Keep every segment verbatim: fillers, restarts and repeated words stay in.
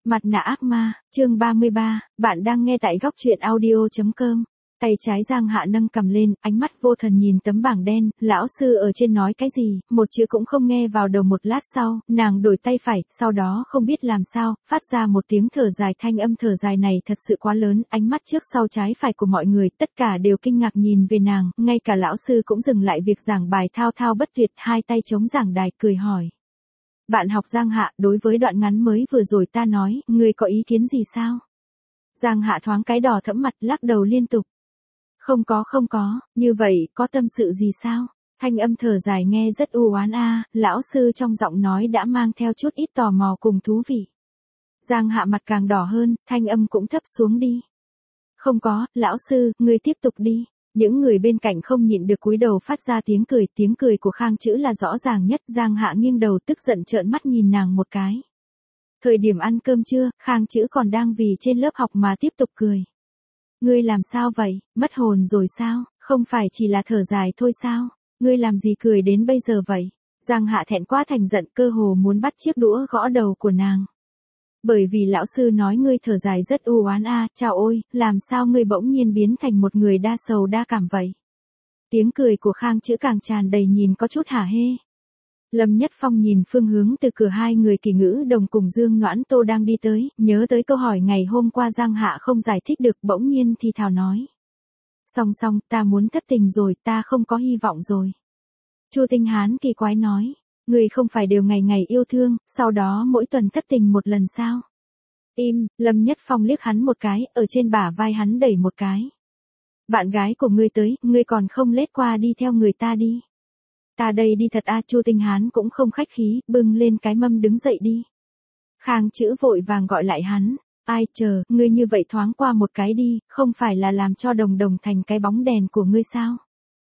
Mặt nạ ác ma, chương ba mươi ba, bạn đang nghe tại góc truyện audio.com. Tay trái Giang Hạ nâng cầm lên, ánh mắt vô thần nhìn tấm bảng đen, lão sư ở trên nói cái gì, một chữ cũng không nghe vào đầu. Một lát sau, nàng đổi tay phải, sau đó không biết làm sao, phát ra một tiếng thở dài. Thanh âm thở dài này thật sự quá lớn, ánh mắt trước sau trái phải của mọi người, tất cả đều kinh ngạc nhìn về nàng, ngay cả lão sư cũng dừng lại việc giảng bài thao thao bất tuyệt, hai tay chống giảng đài, cười hỏi. Bạn học Giang Hạ, đối với đoạn ngắn mới vừa rồi ta nói, ngươi có ý kiến gì sao? Giang Hạ thoáng cái đỏ thẫm mặt, lắc đầu liên tục. Không có không có, như vậy, có tâm sự gì sao? Thanh âm thở dài nghe rất u oán a, lão sư trong giọng nói đã mang theo chút ít tò mò cùng thú vị. Giang Hạ mặt càng đỏ hơn, thanh âm cũng thấp xuống đi. Không có, lão sư, ngươi tiếp tục đi. Những người bên cạnh không nhịn được cúi đầu phát ra tiếng cười, tiếng cười của Khang Chữ là rõ ràng nhất. Giang Hạ nghiêng đầu tức giận trợn mắt nhìn nàng một cái. Thời điểm ăn cơm trưa, Khang Chữ còn đang vì trên lớp học mà tiếp tục cười. Ngươi làm sao vậy, mất hồn rồi sao, không phải chỉ là thở dài thôi sao, ngươi làm gì cười đến bây giờ vậy? Giang Hạ thẹn quá thành giận, cơ hồ muốn bắt chiếc đũa gõ đầu của nàng. Bởi vì lão sư nói ngươi thở dài rất u oán a, à, chào ôi, làm sao ngươi bỗng nhiên biến thành một người đa sầu đa cảm vậy? Tiếng cười của Khang Chữ càng tràn đầy nhìn có chút hả hê. Lâm Nhất Phong nhìn phương hướng từ cửa hai người Kỳ Ngữ Đồng cùng Dương Noãn Tô đang đi tới, nhớ tới câu hỏi ngày hôm qua Giang Hạ không giải thích được, bỗng nhiên thì thào nói. Song song, ta muốn thất tình rồi, ta không có hy vọng rồi. Chu Tinh Hán kỳ quái nói. Người không phải đều ngày ngày yêu thương, sau đó mỗi tuần thất tình một lần sao? Im, Lâm Nhất Phong liếc hắn một cái, ở trên bả vai hắn đẩy một cái. Bạn gái của ngươi tới, ngươi còn không lết qua đi theo người ta đi. Ta đây đi thật a, Chu Tinh Hán cũng không khách khí, bưng lên cái mâm đứng dậy đi. Khang Chữ vội vàng gọi lại hắn. Ai chờ, ngươi như vậy thoáng qua một cái đi, không phải là làm cho Đồng Đồng thành cái bóng đèn của ngươi sao?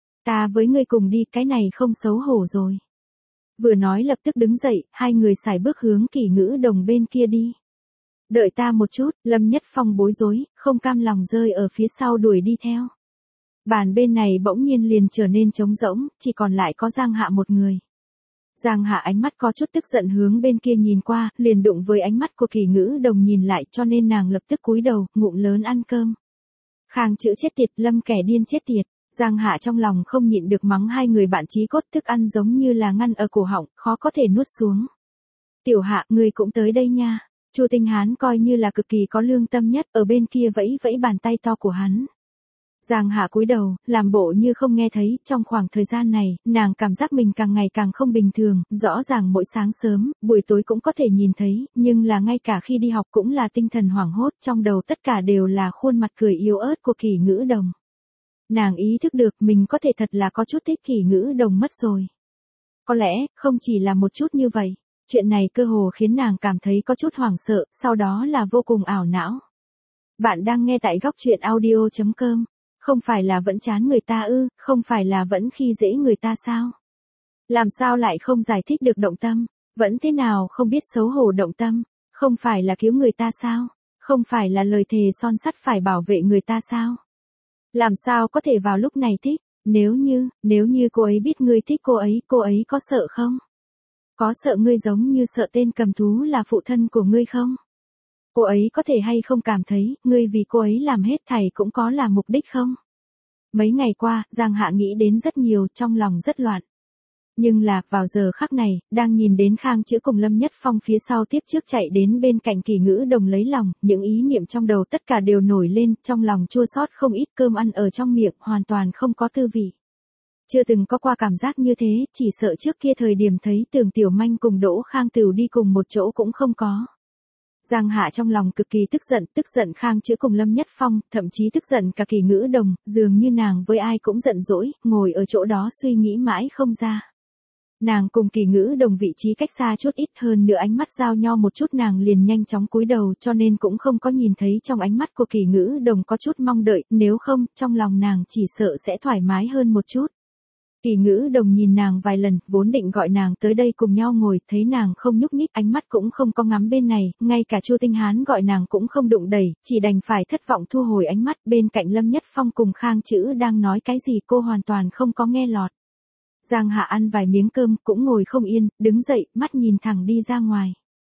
Ta với ngươi cùng đi, cái này không xấu hổ rồi. Vừa nói lập tức đứng dậy, hai người xài bước hướng Kỳ Ngữ Đồng bên kia đi. Đợi ta một chút, Lâm Nhất Phong bối rối, không cam lòng rơi ở phía sau đuổi đi theo. Bàn bên này bỗng nhiên liền trở nên trống rỗng, chỉ còn lại có Giang Hạ một người. Giang Hạ ánh mắt có chút tức giận hướng bên kia nhìn qua, liền đụng với ánh mắt của Kỳ Ngữ Đồng nhìn lại, cho nên nàng lập tức cúi đầu, ngụm lớn ăn cơm. Khang Chữ chết tiệt, Lâm kẻ điên chết tiệt. Giang Hạ trong lòng không nhịn được mắng hai người bạn chí cốt, thức ăn giống như là ngăn ở cổ họng, khó có thể nuốt xuống. Tiểu Hạ, ngươi cũng tới đây nha. Chu Tinh Hán coi như là cực kỳ có lương tâm nhất, ở bên kia vẫy vẫy bàn tay to của hắn. Giang Hạ cúi đầu, làm bộ như không nghe thấy, trong khoảng thời gian này, nàng cảm giác mình càng ngày càng không bình thường, rõ ràng mỗi sáng sớm, buổi tối cũng có thể nhìn thấy, nhưng là ngay cả khi đi học cũng là tinh thần hoảng hốt, trong đầu tất cả đều là khuôn mặt cười yếu ớt của Kỳ Ngữ Đồng. Nàng ý thức được mình có thể thật là có chút thích Kỳ Ngữ Đồng mất rồi. Có lẽ, không chỉ là một chút như vậy, chuyện này cơ hồ khiến nàng cảm thấy có chút hoảng sợ, sau đó là vô cùng ảo não. Bạn đang nghe tại góc truyện audio.com. Không phải là vẫn chán người ta ư, không phải là vẫn khi dễ người ta sao? Làm sao lại không giải thích được động tâm, vẫn thế nào không biết xấu hổ động tâm, không phải là cứu người ta sao? Không phải là lời thề son sắt phải bảo vệ người ta sao? Làm sao có thể vào lúc này thích, nếu như, nếu như cô ấy biết ngươi thích cô ấy, cô ấy có sợ không? Có sợ ngươi giống như sợ tên cầm thú là phụ thân của ngươi không? Cô ấy có thể hay không cảm thấy, ngươi vì cô ấy làm hết thảy cũng có là mục đích không? Mấy ngày qua, Giang Hạ nghĩ đến rất nhiều, trong lòng rất loạn. Nhưng là, vào giờ khắc này, đang nhìn đến Khang Chữ cùng Lâm Nhất Phong phía sau tiếp trước chạy đến bên cạnh Kỳ Ngữ Đồng lấy lòng, những ý niệm trong đầu tất cả đều nổi lên, trong lòng chua xót không ít, cơm ăn ở trong miệng, hoàn toàn không có tư vị. Chưa từng có qua cảm giác như thế, chỉ sợ trước kia thời điểm thấy Tưởng Tiểu Manh cùng Đỗ Khang Tửu đi cùng một chỗ cũng không có. Giang Hạ trong lòng cực kỳ tức giận, tức giận Khang Chữ cùng Lâm Nhất Phong, thậm chí tức giận cả Kỳ Ngữ Đồng, dường như nàng với ai cũng giận dỗi, ngồi ở chỗ đó suy nghĩ mãi không ra. Nàng cùng Kỳ Ngữ Đồng vị trí cách xa chút ít hơn nữa ánh mắt giao nhau một chút nàng liền nhanh chóng cúi đầu cho nên cũng không có nhìn thấy trong ánh mắt của Kỳ Ngữ Đồng có chút mong đợi, nếu không, trong lòng nàng chỉ sợ sẽ thoải mái hơn một chút. Kỳ Ngữ Đồng nhìn nàng vài lần, vốn định gọi nàng tới đây cùng nhau ngồi, thấy nàng không nhúc nhích, ánh mắt cũng không có ngắm bên này, ngay cả Chu Tinh Hán gọi nàng cũng không đụng đẩy, chỉ đành phải thất vọng thu hồi ánh mắt, bên cạnh Lâm Nhất Phong cùng Khang Chữ đang nói cái gì cô hoàn toàn không có nghe lọt. Giang Hạ ăn vài miếng cơm, cũng ngồi không yên, đứng dậy, mắt nhìn thẳng đi ra ngoài.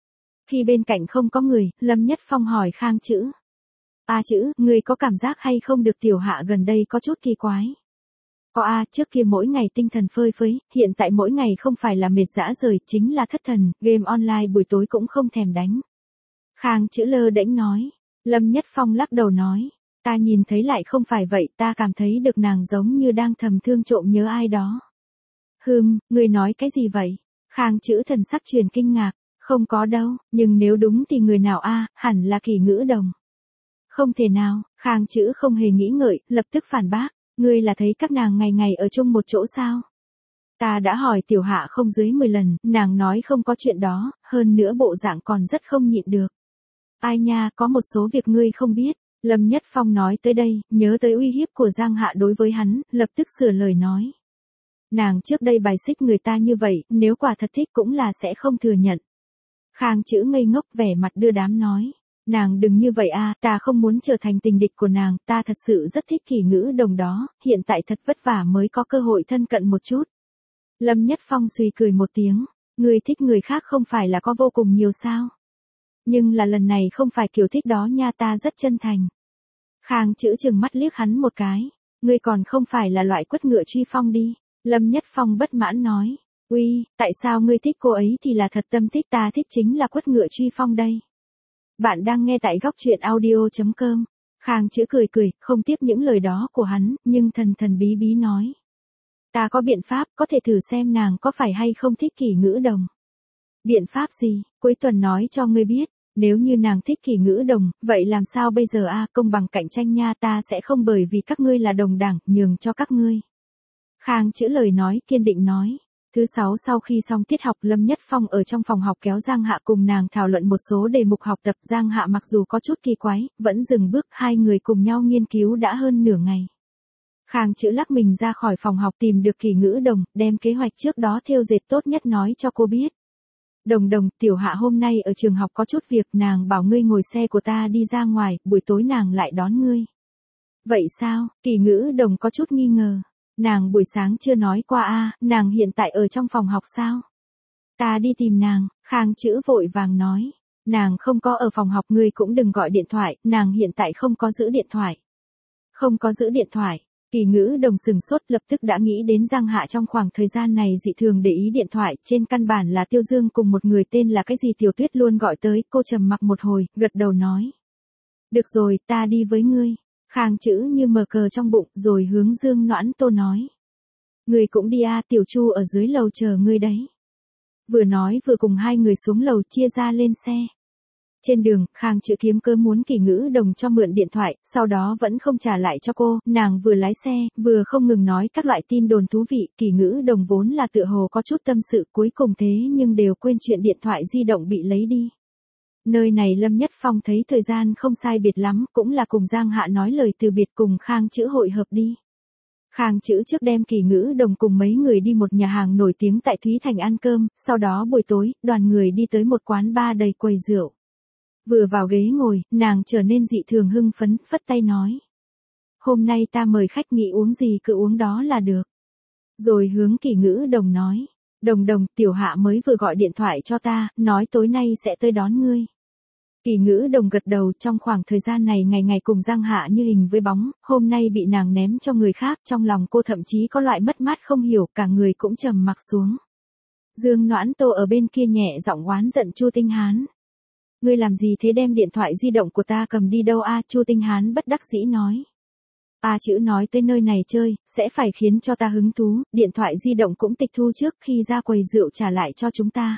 Khi bên cạnh không có người, Lâm Nhất Phong hỏi Khang Chữ. A Chữ, người có cảm giác hay không được tiểu hạ gần đây có chút kỳ quái? Có a, trước kia mỗi ngày tinh thần phơi phới, hiện tại mỗi ngày không phải là mệt dã rời, chính là thất thần, game online buổi tối cũng không thèm đánh. Khang Chữ lơ đễnh nói. Lâm Nhất Phong lắc đầu nói. Ta nhìn thấy lại không phải vậy, ta cảm thấy được nàng giống như đang thầm thương trộm nhớ ai đó. Hừm, người nói cái gì vậy? Khang Chữ thần sắc truyền kinh ngạc. Không có đâu, nhưng nếu đúng thì người nào a, hẳn là Kỳ Ngữ Đồng. Không thể nào, Khang Chữ không hề nghĩ ngợi, lập tức phản bác. Ngươi là thấy các nàng ngày ngày ở chung một chỗ sao? Ta đã hỏi tiểu hạ không dưới mười lần, nàng nói không có chuyện đó, hơn nữa bộ dạng còn rất không nhịn được. Ai nha, có một số việc ngươi không biết. Lâm Nhất Phong nói tới đây, nhớ tới uy hiếp của Giang Hạ đối với hắn, lập tức sửa lời nói. Nàng trước đây bài xích người ta như vậy, nếu quả thật thích cũng là sẽ không thừa nhận. Khang Chữ ngây ngốc vẻ mặt đưa đám nói. Nàng đừng như vậy a, ta không muốn trở thành tình địch của nàng, ta thật sự rất thích Kỳ Ngữ Đồng đó, hiện tại thật vất vả mới có cơ hội thân cận một chút. Lâm Nhất Phong suy cười một tiếng, người thích người khác không phải là có vô cùng nhiều sao? Nhưng là lần này không phải kiểu thích đó nha, ta rất chân thành. Khang Chữ trừng mắt liếc hắn một cái, ngươi còn không phải là loại quất ngựa truy phong đi. Lâm Nhất Phong bất mãn nói, uy, tại sao ngươi thích cô ấy thì là thật tâm thích, ta thích chính là quất ngựa truy phong đây. Bạn đang nghe tại góc truyện audio.com. Khang Chữ cười cười, không tiếp những lời đó của hắn, nhưng thần thần bí bí nói. Ta có biện pháp, có thể thử xem nàng có phải hay không thích Kỳ Ngữ Đồng. Biện pháp gì, cuối tuần nói cho ngươi biết, nếu như nàng thích Kỳ Ngữ Đồng, vậy làm sao bây giờ a, công bằng cạnh tranh nha, ta sẽ không bởi vì các ngươi là đồng đảng, nhường cho các ngươi. Khang Chữ lời nói, kiên định nói. Thứ sáu sau khi xong tiết học, Lâm Nhất Phong ở trong phòng học kéo Giang Hạ cùng nàng thảo luận một số đề mục học tập. Giang Hạ mặc dù có chút kỳ quái, vẫn dừng bước, hai người cùng nhau nghiên cứu đã hơn nửa ngày. Khang Chữ lắc mình ra khỏi phòng học tìm được Kỳ Ngữ Đồng, đem kế hoạch trước đó thêu dệt tốt nhất nói cho cô biết. Đồng Đồng, tiểu hạ hôm nay ở trường học có chút việc, nàng bảo ngươi ngồi xe của ta đi ra ngoài, buổi tối nàng lại đón ngươi. Vậy sao? Kỳ Ngữ Đồng có chút nghi ngờ. Nàng buổi sáng chưa nói qua a, nàng hiện tại ở trong phòng học sao? Ta đi tìm nàng, Khang Chữ vội vàng nói. Nàng không có ở phòng học, ngươi cũng đừng gọi điện thoại, nàng hiện tại không có giữ điện thoại. Không có giữ điện thoại. Kỳ Ngữ Đồng sừng sốt, lập tức đã nghĩ đến Giang Hạ trong khoảng thời gian này dị thường để ý điện thoại, trên căn bản là Tiêu Dương cùng một người tên là cái gì Tiểu Tuyết luôn gọi tới, cô trầm mặc một hồi, gật đầu nói. Được rồi, ta đi với ngươi. Khang Chữ như mờ cờ trong bụng, rồi hướng Dương Noãn Tô nói. Ngươi cũng đi a, Tiểu Chu ở dưới lầu chờ ngươi đấy. Vừa nói vừa cùng hai người xuống lầu chia ra lên xe. Trên đường, Khang Chữ kiếm cớ muốn Kỳ Ngữ Đồng cho mượn điện thoại, sau đó vẫn không trả lại cho cô, nàng vừa lái xe, vừa không ngừng nói các loại tin đồn thú vị. Kỳ Ngữ Đồng vốn là tựa hồ có chút tâm sự, cuối cùng thế nhưng đều quên chuyện điện thoại di động bị lấy đi. Nơi này Lâm Nhất Phong thấy thời gian không sai biệt lắm, cũng là cùng Giang Hạ nói lời từ biệt, cùng Khang Chữ hội hợp đi. Khang Chữ trước đem Kỳ Ngữ Đồng cùng mấy người đi một nhà hàng nổi tiếng tại Thúy Thành ăn cơm, sau đó buổi tối, đoàn người đi tới một quán bar đầy quầy rượu. Vừa vào ghế ngồi, nàng trở nên dị thường hưng phấn, phất tay nói. Hôm nay ta mời khách, nghĩ uống gì cứ uống đó là được. Rồi hướng Kỳ Ngữ Đồng nói. Đồng Đồng, tiểu hạ mới vừa gọi điện thoại cho ta, nói tối nay sẽ tới đón ngươi. Kỳ Ngữ Đồng gật đầu, trong khoảng thời gian này ngày ngày cùng Giang Hạ như hình với bóng, hôm nay bị nàng ném cho người khác, trong lòng cô thậm chí có loại mất mát không hiểu, cả người cũng trầm mặc xuống. Dương Noãn Tô ở bên kia nhẹ giọng oán giận Chu Tinh Hán. Ngươi làm gì thế, đem điện thoại di động của ta cầm đi đâu a? Chu Tinh Hán bất đắc dĩ nói. A Chữ nói tới nơi này chơi, sẽ phải khiến cho ta hứng thú, điện thoại di động cũng tịch thu trước khi ra quầy rượu trả lại cho chúng ta.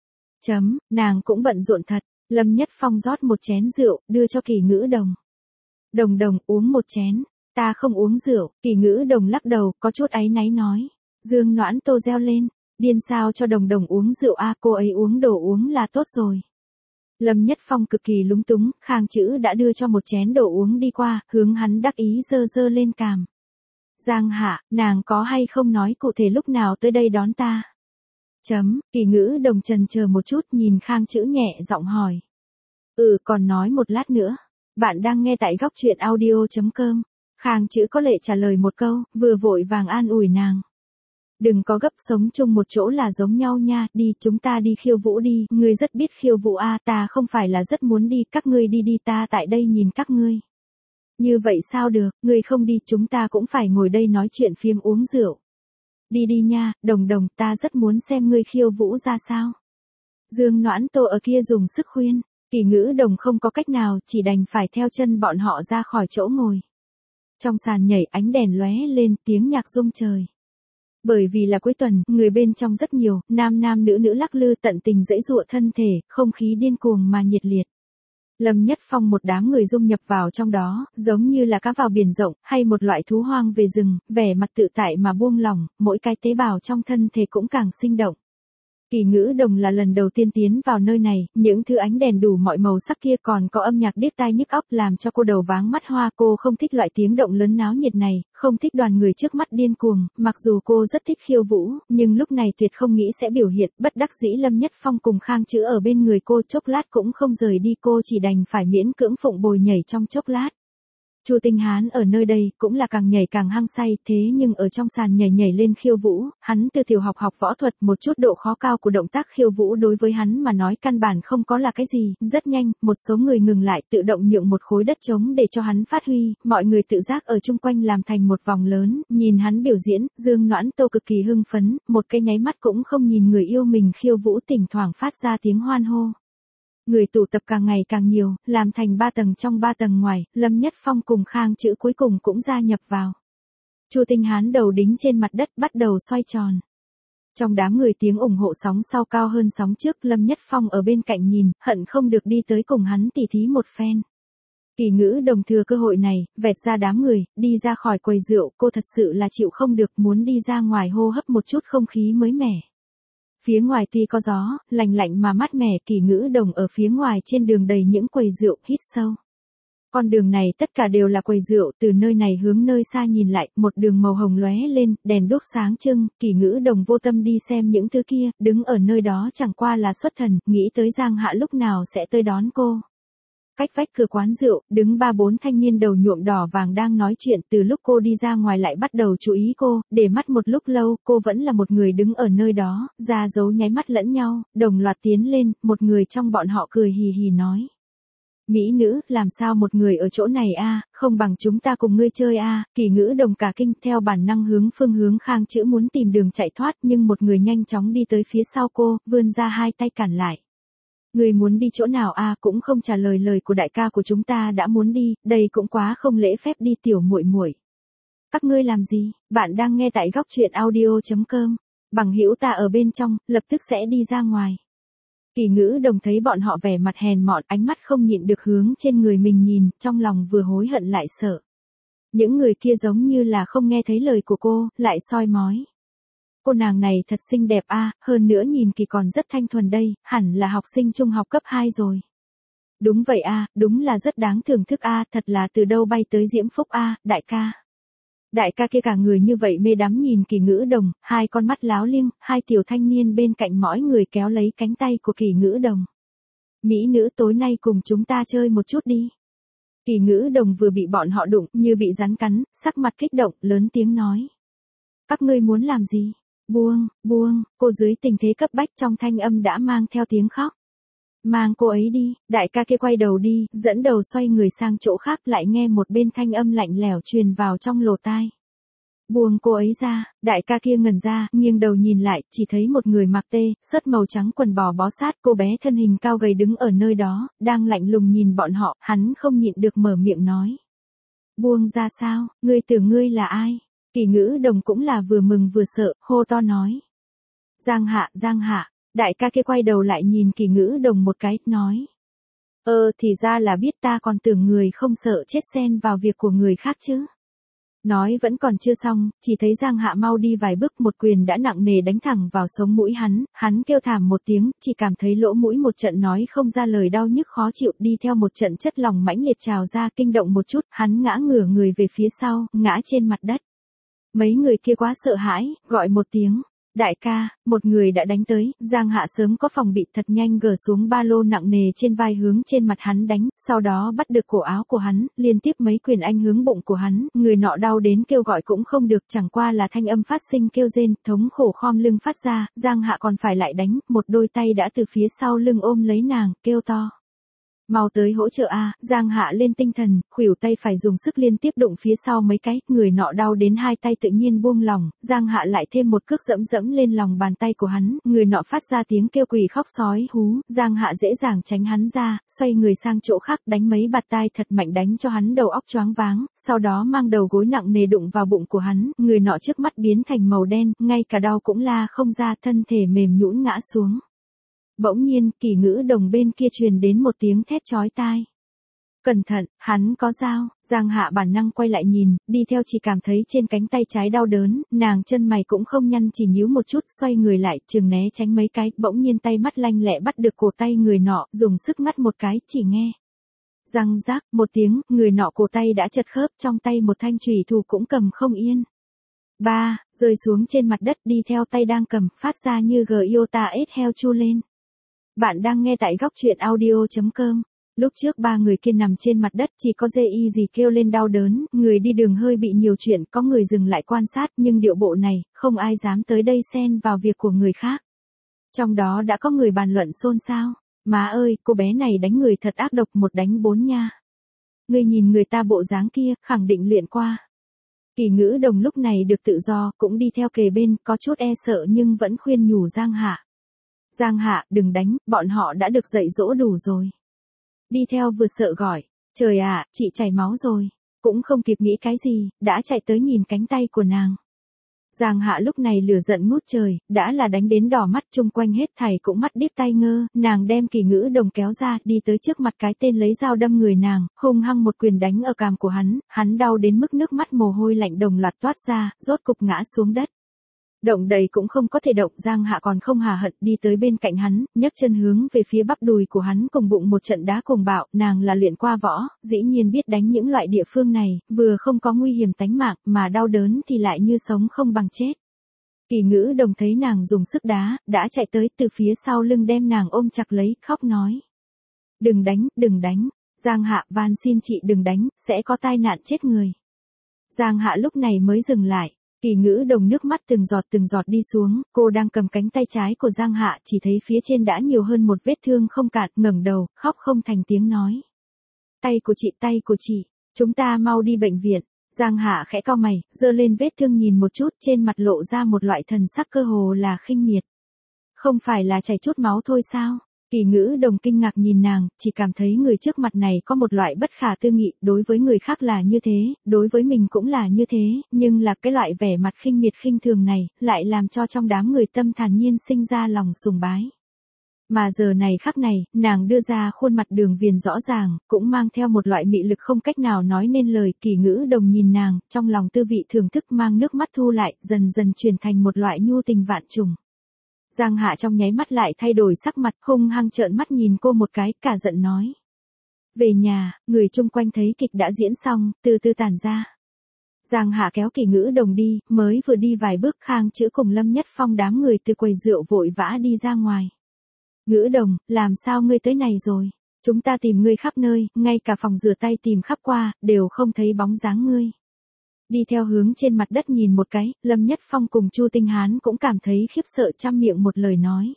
Chấm, nàng cũng bận rộn thật. Lâm Nhất Phong rót một chén rượu, đưa cho Kỳ Ngữ Đồng. Đồng Đồng, uống một chén. Ta không uống rượu. Kỳ Ngữ Đồng lắc đầu, có chút áy náy nói. Dương Noãn Tô reo lên. Điên sao cho Đồng Đồng uống rượu a, cô ấy uống đồ uống là tốt rồi. Lâm Nhất Phong cực kỳ lúng túng, Khang Chữ đã đưa cho một chén đồ uống đi qua, hướng hắn đắc ý giơ giơ lên cằm. Giang Hạ, nàng có hay không nói cụ thể lúc nào tới đây đón ta? Chấm, Kỳ Ngữ Đồng chần chờ một chút, nhìn Khang Chữ nhẹ giọng hỏi. Ừ, còn nói một lát nữa. Bạn đang nghe tại góc truyện audio.com. Khang Chữ có lệ trả lời một câu, vừa vội vàng an ủi nàng. Đừng có gấp, sống chung một chỗ là giống nhau nha, đi, chúng ta đi khiêu vũ đi, ngươi rất biết khiêu vũ a, ta không phải là rất muốn đi, các ngươi đi đi, ta tại đây nhìn các ngươi. Như vậy sao được, ngươi không đi, chúng ta cũng phải ngồi đây nói chuyện phiếm uống rượu. Đi đi nha, Đồng Đồng, ta rất muốn xem ngươi khiêu vũ ra sao. Dương Noãn Tô ở kia dùng sức khuyên, Kỳ Ngữ Đồng không có cách nào, chỉ đành phải theo chân bọn họ ra khỏi chỗ ngồi. Trong sàn nhảy ánh đèn lóe lên, tiếng nhạc rung trời. Bởi vì là cuối tuần, người bên trong rất nhiều, nam nam nữ nữ lắc lư tận tình giãy giụa thân thể, không khí điên cuồng mà nhiệt liệt. Lâm Nhất Phong một đám người dung nhập vào trong đó, giống như là cá vào biển rộng, hay một loại thú hoang về rừng, vẻ mặt tự tại mà buông lỏng, mỗi cái tế bào trong thân thể cũng càng sinh động. Kỳ Ngữ Đồng là lần đầu tiên tiến vào nơi này, những thứ ánh đèn đủ mọi màu sắc kia còn có âm nhạc điếc tai nhức óc làm cho cô đầu váng mắt hoa. Cô không thích loại tiếng động lớn náo nhiệt này, không thích đoàn người trước mắt điên cuồng, mặc dù cô rất thích khiêu vũ, nhưng lúc này tuyệt không nghĩ sẽ biểu hiện. Bất đắc dĩ Lâm Nhất Phong cùng Khang Chữ ở bên người cô chốc lát cũng không rời đi, cô chỉ đành phải miễn cưỡng phụng bồi nhảy trong chốc lát. Chu Tinh Hán ở nơi đây cũng là càng nhảy càng hăng say, thế nhưng ở trong sàn nhảy nhảy lên khiêu vũ, hắn từ tiểu học học võ thuật, một chút độ khó cao của động tác khiêu vũ đối với hắn mà nói căn bản không có là cái gì. Rất nhanh, một số người ngừng lại, tự động nhượng một khối đất trống để cho hắn phát huy, mọi người tự giác ở chung quanh làm thành một vòng lớn, nhìn hắn biểu diễn. Dương Noãn Tô cực kỳ hưng phấn, một cái nháy mắt cũng không nhìn người yêu mình khiêu vũ, thỉnh thoảng phát ra tiếng hoan hô. Người tụ tập càng ngày càng nhiều, làm thành ba tầng trong ba tầng ngoài, Lâm Nhất Phong cùng Khang Chữ cuối cùng cũng gia nhập vào. Chu Tinh Hán đầu đính trên mặt đất bắt đầu xoay tròn. Trong đám người tiếng ủng hộ sóng sau cao hơn sóng trước, Lâm Nhất Phong ở bên cạnh nhìn, hận không được đi tới cùng hắn tỉ thí một phen. Kỳ Ngữ Đồng thừa cơ hội này, vẹt ra đám người, đi ra khỏi quầy rượu, cô thật sự là chịu không được, muốn đi ra ngoài hô hấp một chút không khí mới mẻ. Phía ngoài tuy có gió, lạnh lạnh mà mát mẻ, Kỳ Ngữ Đồng ở phía ngoài trên đường đầy những quầy rượu, hít sâu. Con đường này tất cả đều là quầy rượu, từ nơi này hướng nơi xa nhìn lại, một đường màu hồng lóe lên, đèn đuốc sáng trưng, Kỳ Ngữ Đồng vô tâm đi xem những thứ kia, đứng ở nơi đó chẳng qua là xuất thần, nghĩ tới Giang Hạ lúc nào sẽ tới đón cô. Cách vách cửa quán rượu, đứng ba bốn thanh niên đầu nhuộm đỏ vàng đang nói chuyện, từ lúc cô đi ra ngoài lại bắt đầu chú ý cô, để mắt một lúc lâu, cô vẫn là một người đứng ở nơi đó, ra dấu nháy mắt lẫn nhau, đồng loạt tiến lên, một người trong bọn họ cười hì hì nói. Mỹ nữ, làm sao một người ở chỗ này a, không bằng chúng ta cùng ngươi chơi a. Kỳ Ngữ Đồng cả kinh, theo bản năng hướng phương hướng Khang Chữ muốn tìm đường chạy thoát, nhưng một người nhanh chóng đi tới phía sau cô, vươn ra hai tay cản lại. Người muốn đi chỗ nào a, à, cũng không trả lời lời của đại ca của chúng ta đã muốn đi, đây cũng quá không lễ phép đi tiểu muội muội. Các ngươi làm gì? Bạn đang nghe tại góc truyện audio chấm com. Bằng hữu ta ở bên trong, lập tức sẽ đi ra ngoài. Kỳ Ngữ Đồng thấy bọn họ vẻ mặt hèn mọn, ánh mắt không nhịn được hướng trên người mình nhìn, trong lòng vừa hối hận lại sợ. Những người kia giống như là không nghe thấy lời của cô, lại soi mói. Cô nàng này thật xinh đẹp a, à, hơn nữa nhìn Kỳ còn rất thanh thuần đây, hẳn là học sinh trung học cấp hai rồi. Đúng vậy a, à, đúng là rất đáng thưởng thức a, à, thật là từ đâu bay tới diễm phúc a, à, đại ca. Đại ca kia cả người như vậy mê đắm nhìn Kỳ Ngữ Đồng, hai con mắt láo liêng, hai tiểu thanh niên bên cạnh mỗi người kéo lấy cánh tay của Kỳ Ngữ Đồng. Mỹ nữ, tối nay cùng chúng ta chơi một chút đi. Kỳ Ngữ Đồng vừa bị bọn họ đụng, như bị rắn cắn, sắc mặt kích động, lớn tiếng nói. Các ngươi muốn làm gì? Buông, buông, cô dưới tình thế cấp bách trong thanh âm đã mang theo tiếng khóc. Mang cô ấy đi, đại ca kia quay đầu đi, dẫn đầu xoay người sang chỗ khác, lại nghe một bên thanh âm lạnh lẽo truyền vào trong lỗ tai. Buông cô ấy ra, đại ca kia ngẩn ra, nghiêng đầu nhìn lại, chỉ thấy một người mặc tê, sớt màu trắng quần bò bó sát, cô bé thân hình cao gầy đứng ở nơi đó, đang lạnh lùng nhìn bọn họ, hắn không nhịn được mở miệng nói. Buông ra sao, ngươi tưởng ngươi là ai? Kỳ Ngữ Đồng cũng là vừa mừng vừa sợ, hô to nói. Giang Hạ, Giang Hạ, đại ca kia quay đầu lại nhìn Kỳ Ngữ Đồng một cái, nói. Ơ thì ra là biết, ta còn tưởng người không sợ chết xen vào việc của người khác chứ. Nói vẫn còn chưa xong, chỉ thấy Giang Hạ mau đi vài bước, một quyền đã nặng nề đánh thẳng vào sống mũi hắn, hắn kêu thảm một tiếng, chỉ cảm thấy lỗ mũi một trận nói không ra lời, đau nhức khó chịu, đi theo một trận chất lỏng mãnh liệt trào ra, kinh động một chút, hắn ngã ngửa người về phía sau, ngã trên mặt đất. Mấy người kia quá sợ hãi, gọi một tiếng, Đại ca, một người đã đánh tới, Giang Hạ sớm có phòng bị thật nhanh gỡ xuống ba lô nặng nề trên vai hướng trên mặt hắn đánh, sau đó bắt được cổ áo của hắn, liên tiếp mấy quyền anh hướng bụng của hắn, người nọ đau đến kêu gọi cũng không được, chẳng qua là thanh âm phát sinh kêu rên, thống khổ khom lưng phát ra, Giang Hạ còn phải lại đánh, một đôi tay đã từ phía sau lưng ôm lấy nàng, kêu to. Mau tới hỗ trợ a, Giang Hạ lên tinh thần, khuỷu tay phải dùng sức liên tiếp đụng phía sau mấy cái, người nọ đau đến hai tay tự nhiên buông lỏng, Giang Hạ lại thêm một cước dẫm dẫm lên lòng bàn tay của hắn, người nọ phát ra tiếng kêu quỷ khóc sói hú, Giang Hạ dễ dàng tránh hắn ra, xoay người sang chỗ khác đánh mấy bạt tai thật mạnh đánh cho hắn đầu óc choáng váng, sau đó mang đầu gối nặng nề đụng vào bụng của hắn, người nọ trước mắt biến thành màu đen, ngay cả đau cũng la không ra, thân thể mềm nhũn ngã xuống. Bỗng nhiên, Kỳ Ngữ Đồng bên kia truyền đến một tiếng thét chói tai. Cẩn thận, hắn có dao, Giang Hạ bản năng quay lại nhìn, đi theo chỉ cảm thấy trên cánh tay trái đau đớn, nàng chân mày cũng không nhăn chỉ nhíu một chút, xoay người lại, chừng né tránh mấy cái, bỗng nhiên tay mắt lanh lẹ bắt được cổ tay người nọ, dùng sức ngắt một cái, chỉ nghe. Răng rác, một tiếng, người nọ cổ tay đã chật khớp, trong tay một thanh chùy thủ cũng cầm không yên. Ba, rơi xuống trên mặt đất đi theo tay đang cầm, phát ra như Giota ết heo chu lên. Bạn đang nghe tại góc truyện audio chấm com. Lúc trước ba người kia nằm trên mặt đất chỉ có dê y gì kêu lên đau đớn, người đi đường hơi bị nhiều chuyện, có người dừng lại quan sát nhưng điệu bộ này, không ai dám tới đây xen vào việc của người khác. Trong đó đã có người bàn luận xôn xao. Má ơi, cô bé này đánh người thật ác độc, một đánh bốn nha. Người nhìn người ta bộ dáng kia, khẳng định luyện qua. Kỳ Ngữ Đồng lúc này được tự do, cũng đi theo kề bên, có chút e sợ nhưng vẫn khuyên nhủ Giang Hạ. Giang Hạ, đừng đánh, bọn họ đã được dạy dỗ đủ rồi. Đi theo vừa sợ gọi, trời ạ, chị chảy máu rồi, cũng không kịp nghĩ cái gì, đã chạy tới nhìn cánh tay của nàng. Giang Hạ lúc này lửa giận ngút trời, đã là đánh đến đỏ mắt, chung quanh hết thảy cũng mắt điếc tai ngơ, nàng đem Kỳ Ngữ Đồng kéo ra, đi tới trước mặt cái tên lấy dao đâm người nàng, hung hăng một quyền đánh ở cằm của hắn, hắn đau đến mức nước mắt mồ hôi lạnh đồng loạt toát ra, rốt cục ngã xuống đất. Động đầy cũng không có thể động, Giang Hạ còn không hà hận đi tới bên cạnh hắn, nhấc chân hướng về phía bắp đùi của hắn cùng bụng một trận đá cùng bạo, nàng là luyện qua võ, dĩ nhiên biết đánh những loại địa phương này, vừa không có nguy hiểm tánh mạng, mà đau đớn thì lại như sống không bằng chết. Kỳ Ngữ Đồng thấy nàng dùng sức đá, đã chạy tới từ phía sau lưng đem nàng ôm chặt lấy, khóc nói. Đừng đánh, đừng đánh, Giang Hạ van xin chị đừng đánh, sẽ có tai nạn chết người. Giang Hạ lúc này mới dừng lại. Kỳ Ngữ Đồng nước mắt từng giọt từng giọt đi xuống, cô đang cầm cánh tay trái của Giang Hạ, chỉ thấy phía trên đã nhiều hơn một vết thương không cạn, ngẩng đầu, khóc không thành tiếng nói. Tay của chị, tay của chị, chúng ta mau đi bệnh viện. Giang Hạ khẽ cau mày, giơ lên vết thương nhìn một chút, trên mặt lộ ra một loại thần sắc cơ hồ là khinh miệt. Không phải là chảy chút máu thôi sao? Kỳ Ngữ Đồng kinh ngạc nhìn nàng, chỉ cảm thấy người trước mặt này có một loại bất khả tư nghị, đối với người khác là như thế, đối với mình cũng là như thế, nhưng là cái loại vẻ mặt khinh miệt khinh thường này, lại làm cho trong đám người tâm thản nhiên sinh ra lòng sùng bái. Mà giờ này khắc này, nàng đưa ra khuôn mặt đường viền rõ ràng, cũng mang theo một loại mị lực không cách nào nói nên lời. Kỳ Ngữ Đồng nhìn nàng, trong lòng tư vị thưởng thức mang nước mắt thu lại, dần dần chuyển thành một loại nhu tình vạn trùng. Giang Hạ trong nháy mắt lại thay đổi sắc mặt, hung hăng trợn mắt nhìn cô một cái, cả giận nói. Về nhà, người chung quanh thấy kịch đã diễn xong, từ từ tản ra. Giang Hạ kéo Kỳ Ngữ Đồng đi, mới vừa đi vài bước Khang Chữ cùng Lâm Nhất Phong đám người từ quầy rượu vội vã đi ra ngoài. Ngữ Đồng, làm sao ngươi tới này rồi? Chúng ta tìm ngươi khắp nơi, ngay cả phòng rửa tay tìm khắp qua, đều không thấy bóng dáng ngươi. Đi theo hướng trên mặt đất nhìn một cái, Lâm Nhất Phong cùng Chu Tinh Hán cũng cảm thấy khiếp sợ trăm miệng một lời nói.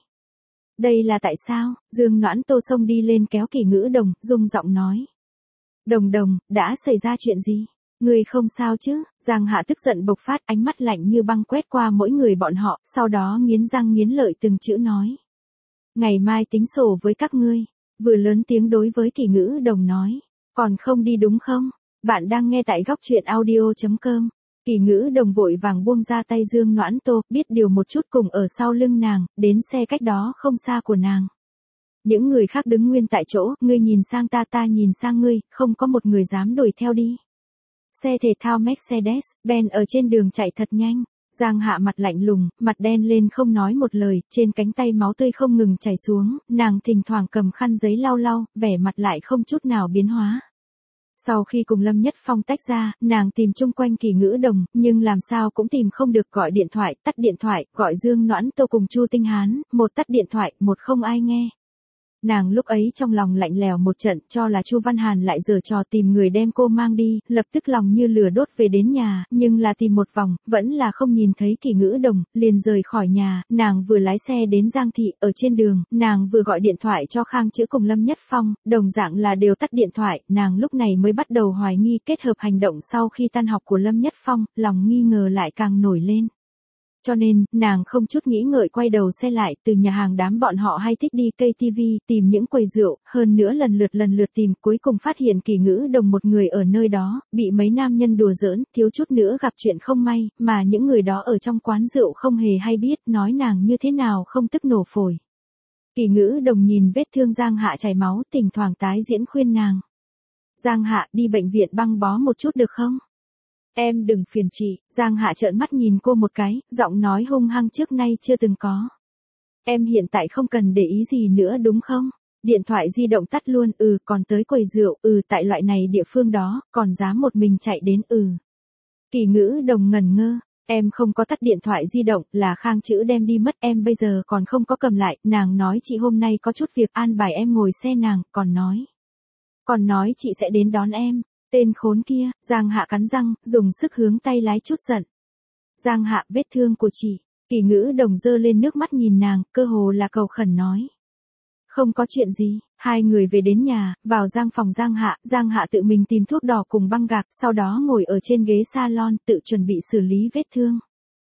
Đây là tại sao? Dương Noãn Tô xông đi lên kéo Kỳ Ngữ Đồng, rung giọng nói. Đồng Đồng, đã xảy ra chuyện gì? Ngươi không sao chứ? Giang Hạ tức giận bộc phát, ánh mắt lạnh như băng quét qua mỗi người bọn họ, sau đó nghiến răng nghiến lợi từng chữ nói. Ngày mai tính sổ với các ngươi. Vừa lớn tiếng đối với Kỳ Ngữ Đồng nói. Còn không đi đúng không? Bạn đang nghe tại góc truyện audio chấm com. Kỳ Ngữ Đồng vội vàng buông ra tay Dương Noãn Tô, biết điều một chút cùng ở sau lưng nàng, đến xe cách đó không xa của nàng. Những người khác đứng nguyên tại chỗ, ngươi nhìn sang ta ta nhìn sang ngươi, không có một người dám đuổi theo đi. Xe thể thao Mercedes-Benz ở trên đường chạy thật nhanh. Giang Hạ mặt lạnh lùng, mặt đen lên không nói một lời, trên cánh tay máu tươi không ngừng chảy xuống, nàng thỉnh thoảng cầm khăn giấy lau lau, vẻ mặt lại không chút nào biến hóa. Sau khi cùng Lâm Nhất Phong tách ra, nàng tìm chung quanh Kỳ Ngữ Đồng, nhưng làm sao cũng tìm không được, gọi điện thoại, tắt điện thoại, gọi Dương Noãn Tô cùng Chu Tinh Hán, một tắt điện thoại, một không ai nghe. Nàng lúc ấy trong lòng lạnh lèo một trận, cho là Chu Văn Hàn lại giở trò tìm người đem cô mang đi, lập tức lòng như lửa đốt về đến nhà, nhưng là tìm một vòng, vẫn là không nhìn thấy Kỳ Ngữ Đồng, liền rời khỏi nhà, nàng vừa lái xe đến Giang Thị, ở trên đường, nàng vừa gọi điện thoại cho Khang Chữ cùng Lâm Nhất Phong, đồng dạng là đều tắt điện thoại, nàng lúc này mới bắt đầu hoài nghi, kết hợp hành động sau khi tan học của Lâm Nhất Phong, lòng nghi ngờ lại càng nổi lên. Cho nên, nàng không chút nghĩ ngợi quay đầu xe lại, từ nhà hàng đám bọn họ hay thích đi cây ti vi, tìm những quầy rượu, hơn nữa lần lượt lần lượt tìm, cuối cùng phát hiện Kỳ Ngữ Đồng một người ở nơi đó, bị mấy nam nhân đùa giỡn, thiếu chút nữa gặp chuyện không may, mà những người đó ở trong quán rượu không hề hay biết, nói nàng như thế nào không tức nổ phổi. Kỳ Ngữ Đồng nhìn vết thương Giang Hạ chảy máu, thỉnh thoảng tái diễn khuyên nàng. Giang Hạ, đi bệnh viện băng bó một chút được không? Em đừng phiền chị. Giang Hạ trợn mắt nhìn cô một cái, giọng nói hung hăng trước nay chưa từng có. Em hiện tại không cần để ý gì nữa đúng không? Điện thoại di động tắt luôn, ừ, còn tới quầy rượu, ừ, tại loại này địa phương đó, còn dám một mình chạy đến, ừ. Kỳ Ngữ Đồng ngẩn ngơ, em không có tắt điện thoại di động, là Khang Chữ đem đi mất, em bây giờ còn không có cầm lại, nàng nói chị hôm nay có chút việc an bài em ngồi xe nàng, còn nói. Còn nói chị sẽ đến đón em. Tên khốn kia, Giang Hạ cắn răng, dùng sức hướng tay lái chút giận. Giang Hạ, vết thương của chị. Kỳ Ngữ Đồng dơ lên nước mắt nhìn nàng, cơ hồ là cầu khẩn nói. Không có chuyện gì, hai người về đến nhà, vào Giang phòng Giang Hạ, Giang Hạ tự mình tìm thuốc đỏ cùng băng gạc, sau đó ngồi ở trên ghế salon, tự chuẩn bị xử lý vết thương.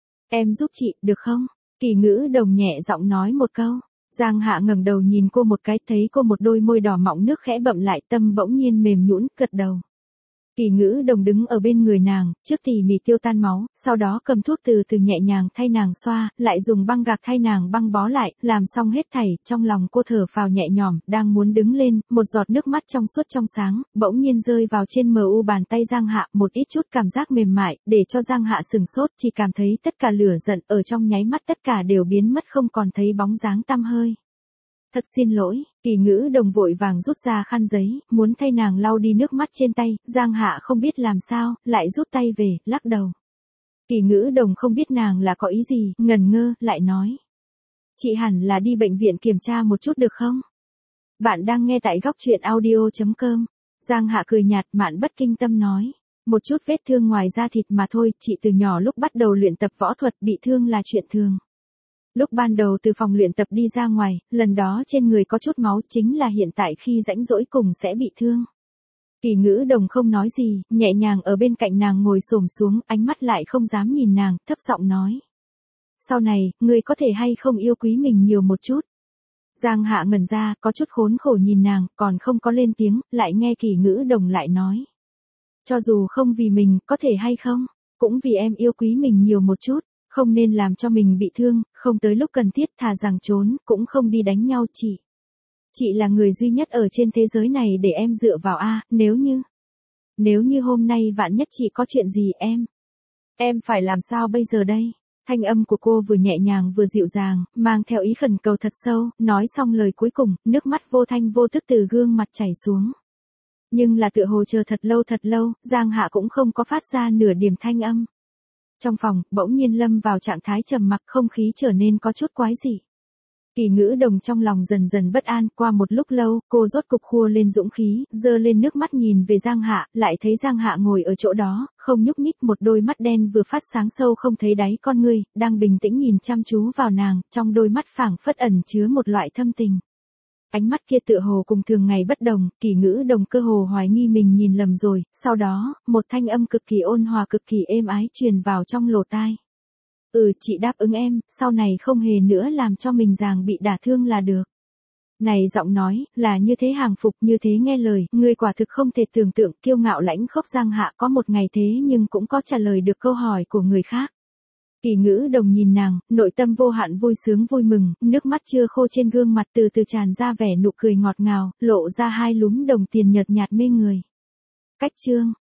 Em giúp chị, được không? Kỳ Ngữ Đồng nhẹ giọng nói một câu. Giang Hạ ngẩng đầu nhìn cô một cái, thấy cô một đôi môi đỏ mọng nước khẽ bậm lại, tâm bỗng nhiên mềm nhũn, gật đầu. Kỳ Ngữ Đồng đứng ở bên người nàng, trước tỉ mỉ tiêu tan máu, sau đó cầm thuốc từ từ nhẹ nhàng thay nàng xoa, lại dùng băng gạc thay nàng băng bó lại, làm xong hết thảy, trong lòng cô thở phào nhẹ nhõm, đang muốn đứng lên, một giọt nước mắt trong suốt trong sáng, bỗng nhiên rơi vào trên mờ u bàn tay Giang Hạ, một ít chút cảm giác mềm mại, để cho Giang Hạ sừng sốt, chỉ cảm thấy tất cả lửa giận ở trong nháy mắt tất cả đều biến mất, không còn thấy bóng dáng tăm hơi. Thật xin lỗi, Kỳ Ngữ Đồng vội vàng rút ra khăn giấy, muốn thay nàng lau đi nước mắt trên tay, Giang Hạ không biết làm sao, lại rút tay về, lắc đầu. Kỳ Ngữ Đồng không biết nàng là có ý gì, ngần ngơ, lại nói. Chị hẳn là đi bệnh viện kiểm tra một chút được không? Bạn đang nghe tại góc truyện audio chấm com. Giang Hạ cười nhạt, mạn bất kinh tâm nói. Một chút vết thương ngoài da thịt mà thôi, chị từ nhỏ lúc bắt đầu luyện tập võ thuật bị thương là chuyện thường. Lúc ban đầu từ phòng luyện tập đi ra ngoài, lần đó trên người có chút máu, chính là hiện tại khi rãnh rỗi cùng sẽ bị thương. Kỳ Ngữ Đồng không nói gì, nhẹ nhàng ở bên cạnh nàng ngồi xổm xuống, ánh mắt lại không dám nhìn nàng, thấp giọng nói. Sau này, ngươi có thể hay không yêu quý mình nhiều một chút. Giang Hạ ngẩn ra, có chút khốn khổ nhìn nàng, còn không có lên tiếng, lại nghe Kỳ Ngữ Đồng lại nói. Cho dù không vì mình, có thể hay không, cũng vì em yêu quý mình nhiều một chút. Không nên làm cho mình bị thương, không tới lúc cần thiết thà rằng trốn, cũng không đi đánh nhau chị. Chị là người duy nhất ở trên thế giới này để em dựa vào a, nếu như. Nếu như hôm nay vạn nhất chị có chuyện gì em. Em phải làm sao bây giờ đây? Thanh âm của cô vừa nhẹ nhàng vừa dịu dàng, mang theo ý khẩn cầu thật sâu, nói xong lời cuối cùng, nước mắt vô thanh vô tức từ gương mặt chảy xuống. Nhưng là tựa hồ chờ thật lâu thật lâu, Giang Hạ cũng không có phát ra nửa điểm thanh âm. Trong phòng, bỗng nhiên lâm vào trạng thái trầm mặc, không khí trở nên có chút quái dị. Kỳ Ngữ Đồng trong lòng dần dần bất an, qua một lúc lâu, cô rốt cục khua lên dũng khí, giơ lên nước mắt nhìn về Giang Hạ, lại thấy Giang Hạ ngồi ở chỗ đó, không nhúc nhích, một đôi mắt đen vừa phát sáng sâu không thấy đáy con ngươi, đang bình tĩnh nhìn chăm chú vào nàng, trong đôi mắt phảng phất ẩn chứa một loại thâm tình. Ánh mắt kia tựa hồ cùng thường ngày bất đồng, Kỳ Ngữ Đồng cơ hồ hoài nghi mình nhìn lầm rồi, sau đó, một thanh âm cực kỳ ôn hòa cực kỳ êm ái truyền vào trong lỗ tai. Ừ, chị đáp ứng em, sau này không hề nữa làm cho mình ràng bị đả thương là được. Này giọng nói, là như thế hàng phục, như thế nghe lời, người quả thực không thể tưởng tượng, kiêu ngạo lãnh khốc Giang Hạ có một ngày thế nhưng cũng có trả lời được câu hỏi của người khác. Kỳ Ngữ Đồng nhìn nàng, nội tâm vô hạn vui sướng vui mừng, nước mắt chưa khô trên gương mặt từ từ tràn ra vẻ nụ cười ngọt ngào, lộ ra hai lúm đồng tiền nhợt nhạt mê người. Cách chương